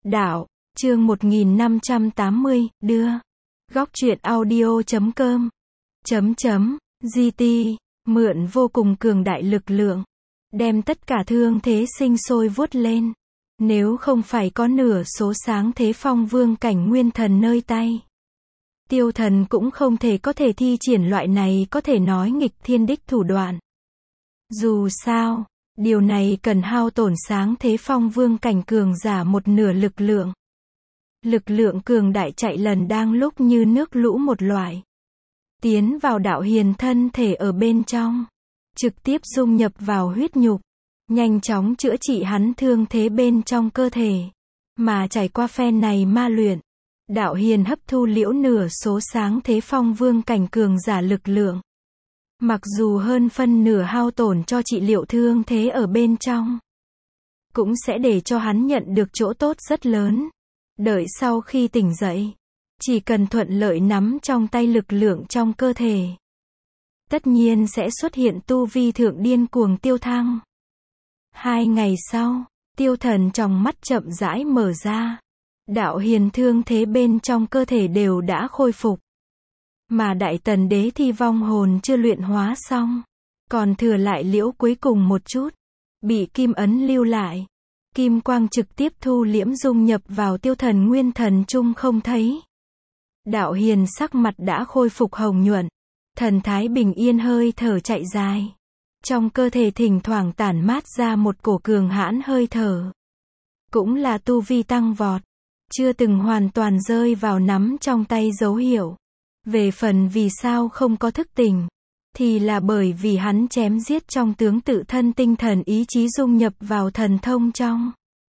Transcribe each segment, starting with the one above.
Đạo, chương 1580, đưa. Góc truyện audio.com. GT, mượn vô cùng cường đại lực lượng. Đem tất cả thương thế sinh sôi vuốt lên. Nếu không phải có nửa số sáng thế phong vương cảnh nguyên thần nơi tay. Tiêu thần cũng không thể có thể thi triển loại này có thể nói nghịch thiên đích thủ đoạn. Dù sao, điều này cần hao tổn sáng thế phong vương cảnh cường giả một nửa lực lượng. Lực lượng cường đại chạy lần đang lúc như nước lũ một loại. Tiến vào đạo hiền thân thể ở bên trong. Trực tiếp dung nhập vào huyết nhục. Nhanh chóng chữa trị hắn thương thế bên trong cơ thể. Mà trải qua phen này ma luyện. Đạo hiền hấp thu liễu nửa số sáng thế phong vương cảnh cường giả lực lượng. Mặc dù hơn phân nửa hao tổn cho trị liệu thương thế ở bên trong. Cũng sẽ để cho hắn nhận được chỗ tốt rất lớn. Đợi sau khi tỉnh dậy. Chỉ cần thuận lợi nắm trong tay lực lượng trong cơ thể. Tất nhiên sẽ xuất hiện tu vi thượng điên cuồng tiêu thăng. 2 ngày sau, tiêu thần trong mắt chậm rãi mở ra. Đạo hiền thương thế bên trong cơ thể đều đã khôi phục. Mà đại tần đế thi vong hồn chưa luyện hóa xong. Còn thừa lại liễu cuối cùng một chút. Bị kim ấn lưu lại. Kim quang trực tiếp thu liễm dung nhập vào tiêu thần nguyên thần chung không thấy. Đạo hiền sắc mặt đã khôi phục hồng nhuận. Thần thái bình yên hơi thở chạy dài. Trong cơ thể thỉnh thoảng tản mát ra một cổ cường hãn hơi thở. Cũng là tu vi tăng vọt. Chưa từng hoàn toàn rơi vào nắm trong tay dấu hiệu. Về phần vì sao không có thức tỉnh. Thì là bởi vì hắn chém giết trong tướng tự thân tinh thần ý chí dung nhập vào thần thông trong.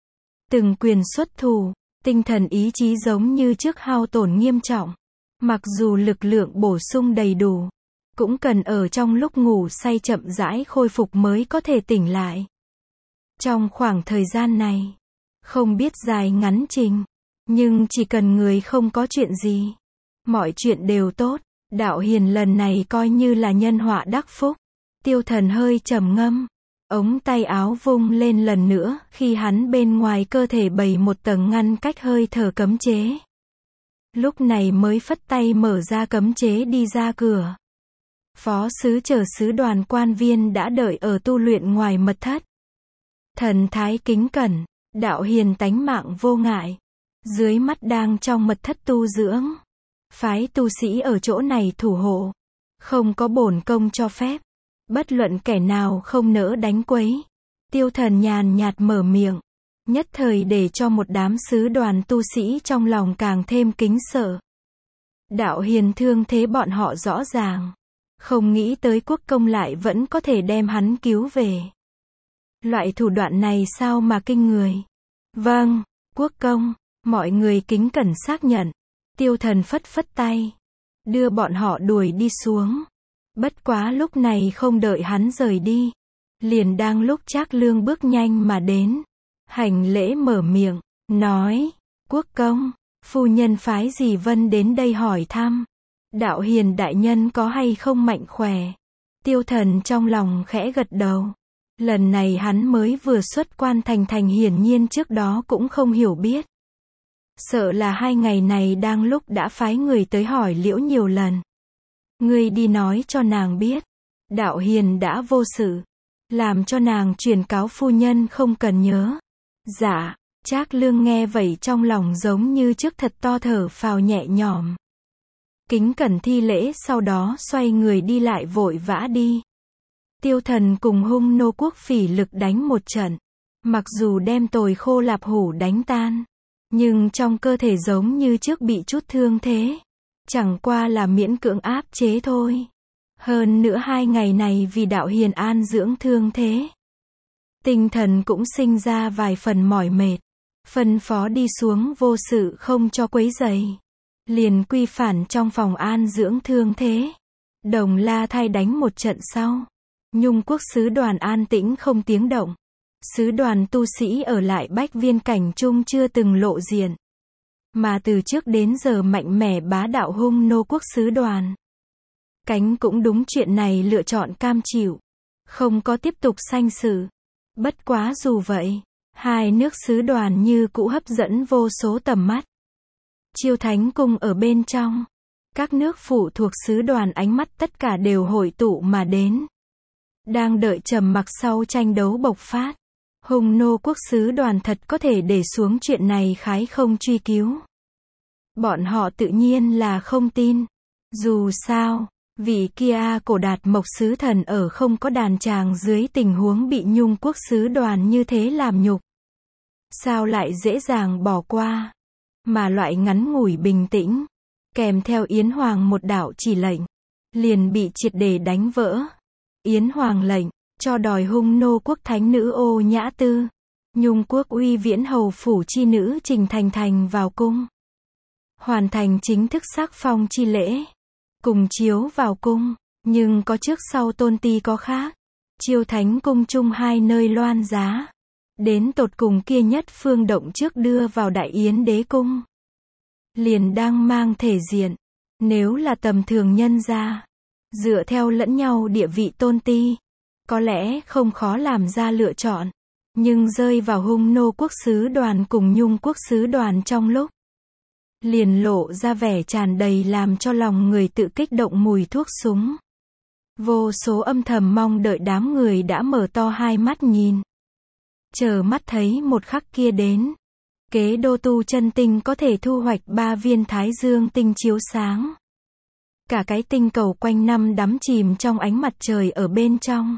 Từng quyền xuất thủ, tinh thần ý chí giống như trước hao tổn nghiêm trọng. Mặc dù lực lượng bổ sung đầy đủ. Cũng cần ở trong lúc ngủ say chậm rãi khôi phục mới có thể tỉnh lại. Trong khoảng thời gian này, không biết dài ngắn trình. Nhưng chỉ cần người không có chuyện gì. Mọi chuyện đều tốt. Đạo hiền lần này coi như là nhân họa đắc phúc. Tiêu thần hơi trầm ngâm. Ống tay áo vung lên lần nữa khi hắn bên ngoài cơ thể bày một tầng ngăn cách hơi thở cấm chế. Lúc này mới phất tay mở ra cấm chế đi ra cửa. Phó sứ chờ sứ đoàn quan viên đã đợi ở tu luyện ngoài mật thất. Thần thái kính cẩn, đạo hiền tánh mạng vô ngại. Dưới mắt đang trong mật thất tu dưỡng. Phái tu sĩ ở chỗ này thủ hộ. Không có bổn công cho phép. Bất luận kẻ nào không nỡ đánh quấy. Tiêu thần nhàn nhạt mở miệng. Nhất thời để cho một đám sứ đoàn tu sĩ trong lòng càng thêm kính sợ. Đạo hiền thương thế bọn họ rõ ràng. Không nghĩ tới quốc công lại vẫn có thể đem hắn cứu về. Loại thủ đoạn này sao mà kinh người. Vâng, quốc công. Mọi người kính cẩn xác nhận. Tiêu thần phất phất tay. Đưa bọn họ đuổi đi xuống. Bất quá lúc này không đợi hắn rời đi. Liền đang lúc Trác Lương bước nhanh mà đến. Hành lễ mở miệng. Nói. Quốc công. Phu nhân phái Dì Vân đến đây hỏi thăm. Đạo hiền đại nhân có hay không mạnh khỏe. Tiêu thần trong lòng khẽ gật đầu. Lần này hắn mới vừa xuất quan thành hiển nhiên trước đó cũng không hiểu biết. Sợ là 2 ngày này đang lúc đã phái người tới hỏi liễu nhiều lần. Ngươi đi nói cho nàng biết. Đạo hiền đã vô sự. Làm cho nàng truyền cáo phu nhân không cần nhớ. Dạ. Trác Lương nghe vậy trong lòng giống như trước thật to thở phào nhẹ nhõm. Kính cẩn thi lễ sau đó xoay người đi lại vội vã đi. Tiêu thần cùng hung nô quốc phỉ lực đánh một trận. Mặc dù đem tồi khô lạp hủ đánh tan. Nhưng trong cơ thể giống như trước bị chút thương thế. Chẳng qua là miễn cưỡng áp chế thôi. Hơn nữa 2 ngày này vì đạo hiền an dưỡng thương thế. Tinh thần cũng sinh ra vài phần mỏi mệt. Phân phó đi xuống vô sự không cho quấy rầy. Liền quy phản trong phòng an dưỡng thương thế. Đồng La thay đánh một trận sau. Nhung quốc sứ đoàn an tĩnh không tiếng động. Sứ đoàn tu sĩ ở lại Bách Viên cảnh trung chưa từng lộ diện. Mà từ trước đến giờ mạnh mẽ bá đạo hung nô quốc sứ đoàn. Cánh cũng đúng chuyện này lựa chọn cam chịu. Không có tiếp tục sanh sự. Bất quá dù vậy, Hai nước sứ đoàn như cũ hấp dẫn vô số tầm mắt. Chiêu Thánh Cung ở bên trong. Các nước phụ thuộc sứ đoàn ánh mắt tất cả đều hội tụ mà đến. Đang đợi trầm mặc sau tranh đấu bộc phát. Hung nô quốc sứ đoàn thật có thể để xuống chuyện này khái không truy cứu. Bọn họ tự nhiên là không tin. Dù sao, vị kia Cổ Đạt Mộc sứ thần ở không có đàn tràng dưới tình huống bị Nhung quốc sứ đoàn như thế làm nhục. Sao lại dễ dàng bỏ qua? Mà loại ngắn ngủi bình tĩnh, kèm theo Yến Hoàng một đạo chỉ lệnh, liền bị triệt để đánh vỡ. Yến Hoàng lệnh, cho đòi Hung nô quốc thánh nữ Ô Nhã Tư, Nhung quốc uy viễn hầu phủ chi nữ Trình Thành Thành vào cung. Hoàn thành chính thức sắc phong chi lễ. Cùng chiếu vào cung, nhưng có trước sau tôn ti có khác. Chiêu Thánh Cung chung hai nơi loan giá. Đến tột cùng kia nhất phương động trước đưa vào Đại Yến đế cung. Liền đang mang thể diện. Nếu là tầm thường nhân gia, dựa theo lẫn nhau địa vị tôn ti, có lẽ không khó làm ra lựa chọn. Nhưng rơi vào Hung nô quốc sứ đoàn cùng Nhung quốc sứ đoàn trong lúc, liền lộ ra vẻ tràn đầy làm cho lòng người tự kích động mùi thuốc súng. Vô số âm thầm mong đợi đám người đã mở to hai mắt nhìn. Chờ mắt thấy một khắc kia đến. Kế đô tu chân tinh có thể thu hoạch 3 viên thái dương tinh chiếu sáng. Cả cái tinh cầu quanh năm đắm chìm trong ánh mặt trời ở bên trong.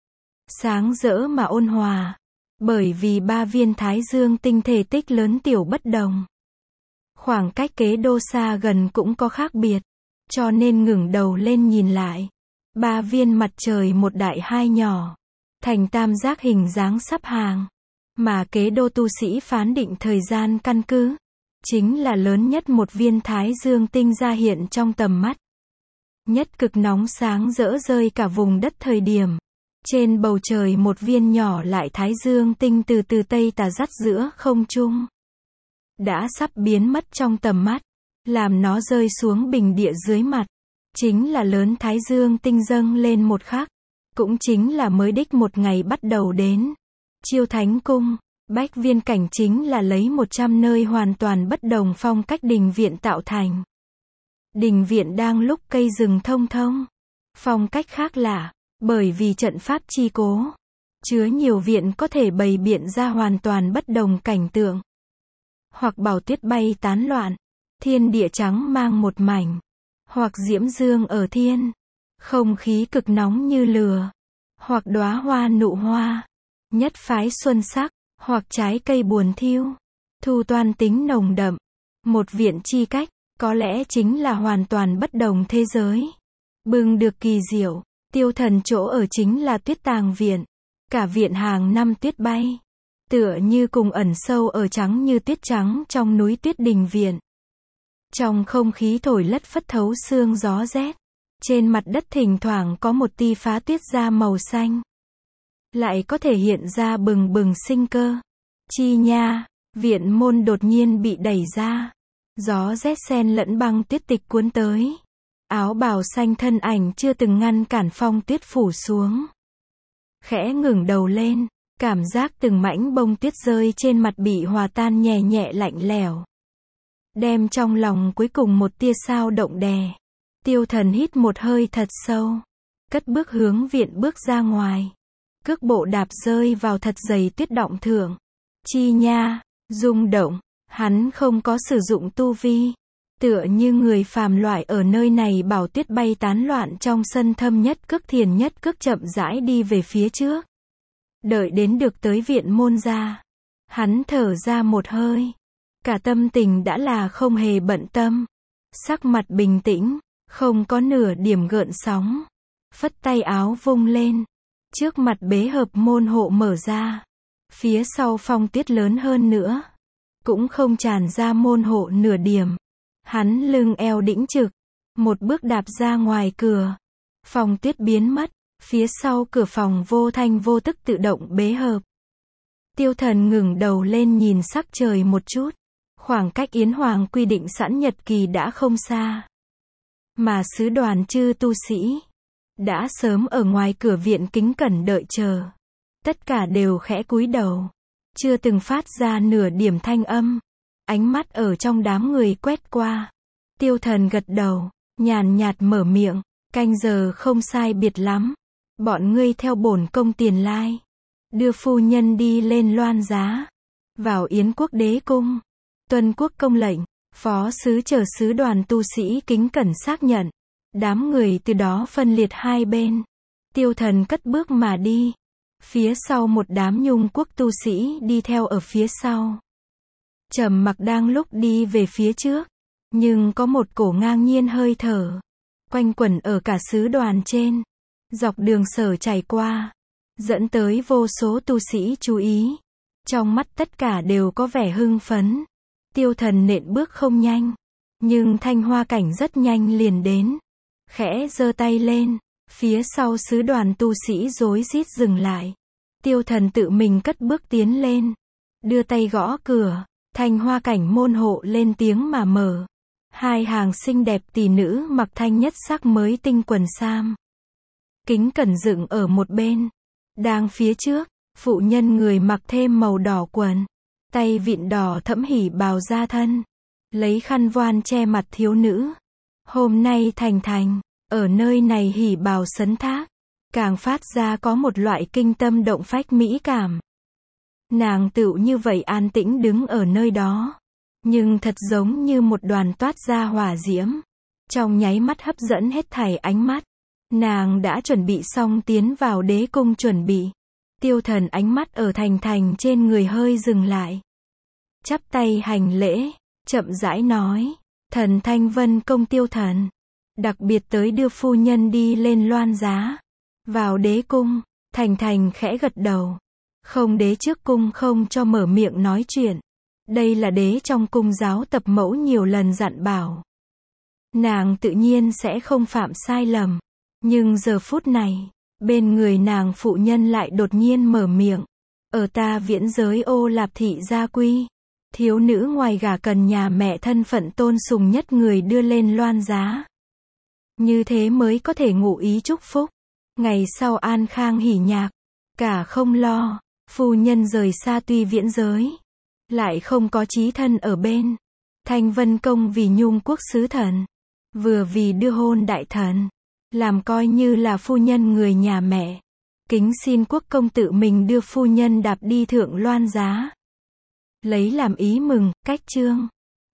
Sáng rỡ mà ôn hòa. Bởi vì 3 viên thái dương tinh thể tích lớn tiểu bất đồng. Khoảng cách kế đô xa gần cũng có khác biệt. Cho nên ngẩng đầu lên nhìn lại. 3 viên mặt trời một đại hai nhỏ. Thành tam giác hình dáng sắp hàng. Mà kế đô tu sĩ phán định thời gian căn cứ. Chính là lớn nhất một viên thái dương tinh ra hiện trong tầm mắt. Nhất cực nóng sáng rỡ rơi cả vùng đất thời điểm. Trên bầu trời một viên nhỏ lại thái dương tinh từ từ tây tà dắt giữa không trung. Đã sắp biến mất trong tầm mắt. Làm nó rơi xuống bình địa dưới mặt. Chính là lớn thái dương tinh dâng lên một khắc. Cũng chính là mới đích một ngày bắt đầu đến. Chiêu Thánh Cung, Bách Viên cảnh chính là lấy 100 nơi hoàn toàn bất đồng phong cách đình viện tạo thành. Đình viện đang lúc cây rừng thông thông. Phong cách khác lạ, bởi vì trận pháp chi cố. Chứa nhiều viện có thể bày biện ra hoàn toàn bất đồng cảnh tượng. Hoặc bảo tuyết bay tán loạn, thiên địa trắng mang một mảnh. Hoặc diễm dương ở thiên, không khí cực nóng như lửa. Hoặc đóa hoa nụ hoa, nhất phái xuân sắc. Hoặc trái cây buồn thiêu, thu toan tính nồng đậm. Một viện chi cách, có lẽ chính là hoàn toàn bất đồng thế giới. Bừng được kỳ diệu, tiêu thần chỗ ở chính là tuyết tàng viện. Cả viện hàng năm tuyết bay. Tựa như cùng ẩn sâu ở trắng như tuyết trắng trong núi tuyết đình viện. Trong không khí thổi lất phất thấu sương gió rét. Trên mặt đất thỉnh thoảng có một tia phá tuyết ra màu xanh. Lại có thể hiện ra bừng bừng sinh cơ. Chi nha, viện môn đột nhiên bị đẩy ra. Gió rét xen lẫn băng tuyết tịch cuốn tới. Áo bào xanh thân ảnh chưa từng ngăn cản phong tuyết phủ xuống. Khẽ ngẩng đầu lên, cảm giác từng mảnh bông tuyết rơi trên mặt bị hòa tan nhẹ nhẹ lạnh lẽo. Đem trong lòng cuối cùng một tia sao động đè. Tiêu thần hít một hơi thật sâu. Cất bước hướng viện bước ra ngoài. Cước bộ đạp rơi vào thật dày tuyết động thượng. Chi nha, rung động, hắn không có sử dụng tu vi. Tựa như người phàm loại ở nơi này bảo tuyết bay tán loạn trong sân thâm nhất cước thiền nhất cước chậm rãi đi về phía trước. Đợi đến được tới viện môn ra. Hắn thở ra một hơi. Cả tâm tình đã là không hề bận tâm. Sắc mặt bình tĩnh, không có nửa điểm gợn sóng. Phất tay áo vung lên. Trước mặt bế hợp môn hộ mở ra. Phía sau phong tuyết lớn hơn nữa. Cũng không tràn ra môn hộ nửa điểm. Hắn lưng eo đĩnh trực. Một bước đạp ra ngoài cửa. Phong tuyết biến mất. Phía sau cửa phòng vô thanh vô tức tự động bế hợp. Tiêu thần ngẩng đầu lên nhìn sắc trời một chút. Khoảng cách Yến Hoàng quy định sẵn nhật kỳ đã không xa. Mà sứ đoàn chư tu sĩ đã sớm ở ngoài cửa viện kính cẩn đợi chờ. Tất cả đều khẽ cúi đầu. chưa từng phát ra nửa điểm thanh âm. Ánh mắt ở trong đám người quét qua. Tiêu Thần gật đầu, nhàn nhạt mở miệng, canh giờ không sai biệt lắm. Bọn ngươi theo bổn công tiền lai. Đưa phu nhân đi lên loan giá. Vào Yến quốc đế cung. Tuân quốc công lệnh. Phó sứ chờ sứ đoàn tu sĩ kính cẩn xác nhận. Đám người từ đó phân liệt hai bên. Tiêu Thần cất bước mà đi. Phía sau một đám Nhung quốc tu sĩ đi theo ở phía sau. Trầm Mặc đang lúc đi về phía trước. Nhưng có một cổ ngang nhiên hơi thở. Quanh quẩn ở cả sứ đoàn trên. Dọc đường sở chảy qua. Dẫn tới vô số tu sĩ chú ý. Trong mắt tất cả đều có vẻ hưng phấn. Tiêu Thần nện bước không nhanh. Nhưng Thanh Hoa Cảnh rất nhanh liền đến. Khẽ giơ tay lên. Phía sau sứ đoàn tu sĩ rối rít dừng lại. Tiêu Thần tự mình cất bước tiến lên. Đưa tay gõ cửa. Thanh Hoa Cảnh môn hộ lên tiếng mà mở. Hai hàng xinh đẹp tỷ nữ mặc thanh nhất sắc mới tinh quần sam. Kính cẩn dựng ở một bên. Đang phía trước, phụ nhân người mặc thêm màu đỏ quần. Tay vịn đỏ thẫm hỉ bào ra thân. Lấy khăn voan che mặt thiếu nữ. Hôm nay Thành, ở nơi này hỉ bào sấn thác. Càng phát ra có một loại kinh tâm động phách mỹ cảm. Nàng tựu như vậy an tĩnh đứng ở nơi đó. Nhưng thật giống như một đoàn toát ra hỏa diễm. Trong nháy mắt hấp dẫn hết thảy ánh mắt. Nàng đã chuẩn bị xong tiến vào đế cung chuẩn bị. Tiêu Thần ánh mắt ở Thành trên người hơi dừng lại. Chắp tay hành lễ, chậm rãi nói. Thần Thanh Vân công Tiêu Thần. Đặc biệt tới đưa phu nhân đi lên loan giá. Vào đế cung, Thành khẽ gật đầu. Không đế trước cung không cho mở miệng nói chuyện. Đây là đế trong cung giáo tập mẫu nhiều lần dặn bảo. Nàng tự nhiên sẽ không phạm sai lầm. Nhưng giờ phút này, bên người nàng phụ nhân lại đột nhiên mở miệng. Ở ta viễn giới Ô Lạp thị gia quy. Thiếu nữ ngoài gả cần nhà mẹ thân phận tôn sùng nhất người đưa lên loan giá. Như thế mới có thể ngụ ý chúc phúc. Ngày sau an khang hỉ nhạc. Cả không lo, phu nhân rời xa tuy viễn giới. Lại không có chí thân ở bên. Thanh Vân công vì Nhung quốc sứ thần. Vừa vì đưa hôn đại thần. Làm coi như là phu nhân người nhà mẹ. Kính xin quốc công tự mình đưa phu nhân đạp đi thượng loan giá. Lấy làm ý mừng, cách chương.